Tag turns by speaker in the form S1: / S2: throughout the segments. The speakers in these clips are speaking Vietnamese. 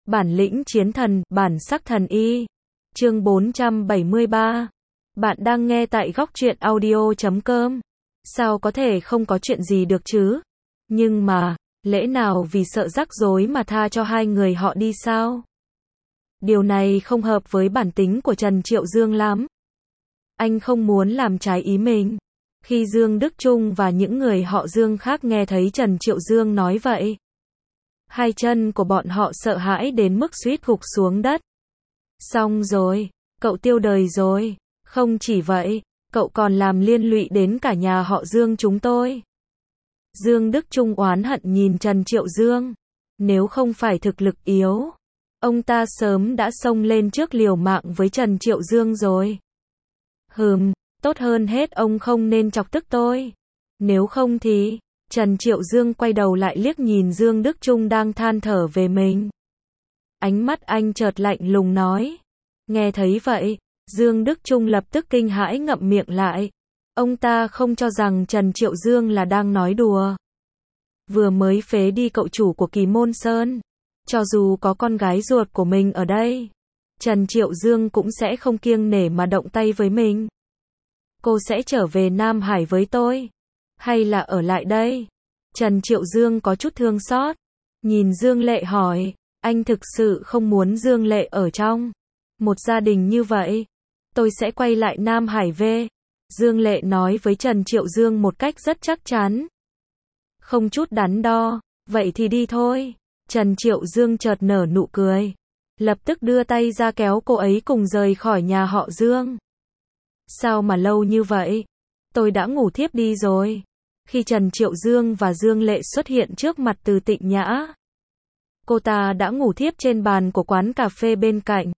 S1: Bản lĩnh chiến thần, bản sắc thần y. Chương 473. Bạn đang nghe tại góc truyện audio.com. Sao có thể không có chuyện gì được chứ? Nhưng mà, lẽ nào vì sợ rắc rối mà tha cho hai người họ đi sao? Điều này không hợp với bản tính của Trần Triệu Dương lắm. Anh không muốn làm trái ý mình. Khi Dương Đức Trung và những người họ Dương khác nghe thấy Trần Triệu Dương nói vậy, hai chân của bọn họ sợ hãi đến mức suýt gục xuống đất. Xong rồi, cậu tiêu đời rồi. Không chỉ vậy, cậu còn làm liên lụy đến cả nhà họ Dương chúng tôi. Dương Đức Trung oán hận nhìn Trần Triệu Dương. Nếu không phải thực lực yếu, ông ta sớm đã xông lên trước liều mạng với Trần Triệu Dương rồi. Tốt hơn hết ông không nên chọc tức tôi. Nếu không thì... Trần Triệu Dương quay đầu lại liếc nhìn Dương Đức Trung đang than thở về mình. Ánh mắt anh chợt lạnh lùng nói. Nghe thấy vậy, Dương Đức Trung lập tức kinh hãi ngậm miệng lại. Ông ta không cho rằng Trần Triệu Dương là đang nói đùa. Vừa mới phế đi cậu chủ của Kỳ Môn Sơn. Cho dù có con gái ruột của mình ở đây, Trần Triệu Dương cũng sẽ không kiêng nể mà động tay với mình. Cô sẽ trở về Nam Hải với tôi? Hay là ở lại đây? Trần Triệu Dương có chút thương xót. Nhìn Dương Lệ hỏi, anh thực sự không muốn Dương Lệ ở trong một gia đình như vậy? Tôi sẽ quay lại Nam Hải về. Dương Lệ nói với Trần Triệu Dương một cách rất chắc chắn. Không chút đắn đo, vậy thì đi thôi. Trần Triệu Dương chợt nở nụ cười. Lập tức đưa tay ra kéo cô ấy cùng rời khỏi nhà họ Dương. Sao mà lâu như vậy? Tôi đã ngủ thiếp đi rồi. Khi Trần Triệu Dương và Dương Lệ xuất hiện trước mặt Từ Tịnh Nhã, cô ta đã ngủ thiếp trên bàn của quán cà phê bên cạnh.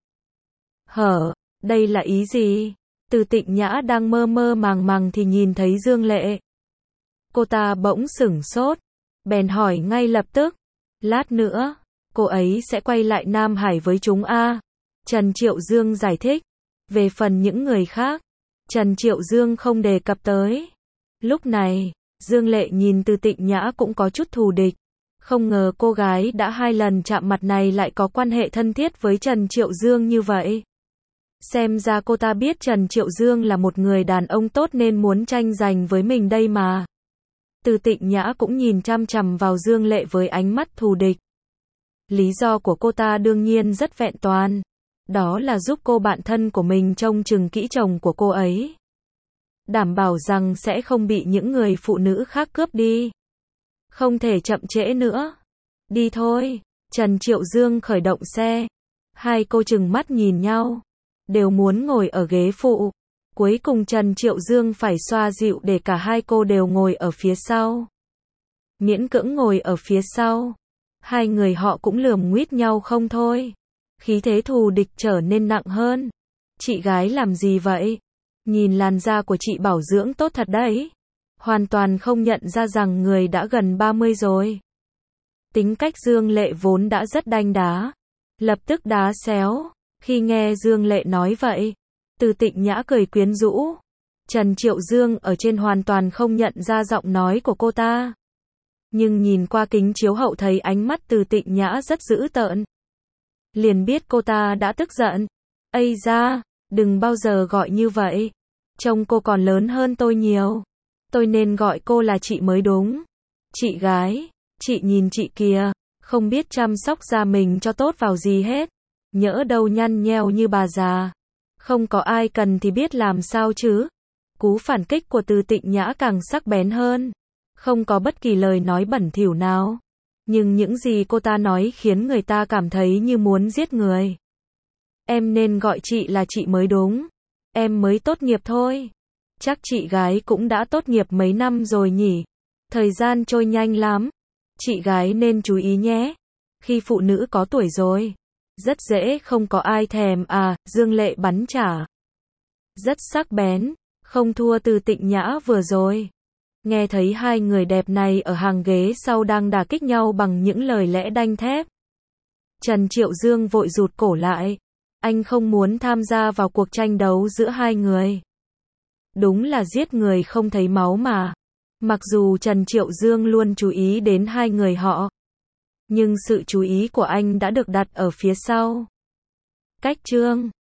S1: Đây là ý gì? Từ Tịnh Nhã đang mơ mơ màng màng thì nhìn thấy Dương Lệ. Cô ta bỗng sửng sốt, bèn hỏi ngay lập tức. Lát nữa, cô ấy sẽ quay lại Nam Hải với chúng a. Trần Triệu Dương giải thích. Về phần những người khác, Trần Triệu Dương không đề cập tới. Lúc này, Dương Lệ nhìn Từ Tịnh Nhã cũng có chút thù địch. Không ngờ cô gái đã 2 lần chạm mặt này lại có quan hệ thân thiết với Trần Triệu Dương như vậy. Xem ra cô ta biết Trần Triệu Dương là một người đàn ông tốt nên muốn tranh giành với mình đây mà. Từ Tịnh Nhã cũng nhìn chăm chằm vào Dương Lệ với ánh mắt thù địch. Lý do của cô ta đương nhiên rất vẹn toàn. Đó là giúp cô bạn thân của mình trông chừng kỹ chồng của cô ấy. Đảm bảo rằng sẽ không bị những người phụ nữ khác cướp đi. Không thể chậm trễ nữa. Đi thôi. Trần Triệu Dương khởi động xe. Hai cô trừng mắt nhìn nhau. Đều muốn ngồi ở ghế phụ. Cuối cùng Trần Triệu Dương phải xoa dịu để cả hai cô đều ngồi ở phía sau. Miễn cưỡng ngồi ở phía sau. Hai người họ cũng lườm nguýt nhau không thôi. Khí thế thù địch trở nên nặng hơn. Chị gái làm gì vậy? Nhìn làn da của chị bảo dưỡng tốt thật đấy. Hoàn toàn không nhận ra rằng người đã gần 30 rồi. Tính cách Dương Lệ vốn đã rất đanh đá. Lập tức đá xéo. Khi nghe Dương Lệ nói vậy, Từ Tịnh Nhã cười quyến rũ. Trần Triệu Dương ở trên hoàn toàn không nhận ra giọng nói của cô ta. Nhưng nhìn qua kính chiếu hậu thấy ánh mắt Từ Tịnh Nhã rất dữ tợn. Liền biết cô ta đã tức giận. Ây da, đừng bao giờ gọi như vậy. Trông cô còn lớn hơn tôi nhiều. Tôi nên gọi cô là chị mới đúng. Chị gái, chị nhìn chị kìa, không biết chăm sóc da mình cho tốt vào gì hết. Nhỡ đâu nhăn nheo như bà già. Không có ai cần thì biết làm sao chứ. Cú phản kích của Từ Tịnh Nhã càng sắc bén hơn. Không có bất kỳ lời nói bẩn thỉu nào. Nhưng những gì cô ta nói khiến người ta cảm thấy như muốn giết người. Em nên gọi chị là chị mới đúng. Em mới tốt nghiệp thôi. Chắc chị gái cũng đã tốt nghiệp mấy năm rồi nhỉ. Thời gian trôi nhanh lắm. Chị gái nên chú ý nhé. Khi phụ nữ có tuổi rồi, rất dễ không có ai thèm à. Dương Lệ bắn trả. Rất sắc bén. Không thua Từ Tịnh Nhã vừa rồi. Nghe thấy hai người đẹp này ở hàng ghế sau đang đả kích nhau bằng những lời lẽ đanh thép. Trần Triệu Dương vội rụt cổ lại. Anh không muốn tham gia vào cuộc tranh đấu giữa hai người. Đúng là giết người không thấy máu mà. Mặc dù Trần Triệu Dương luôn chú ý đến hai người họ, nhưng sự chú ý của anh đã được đặt ở phía sau. Cách chương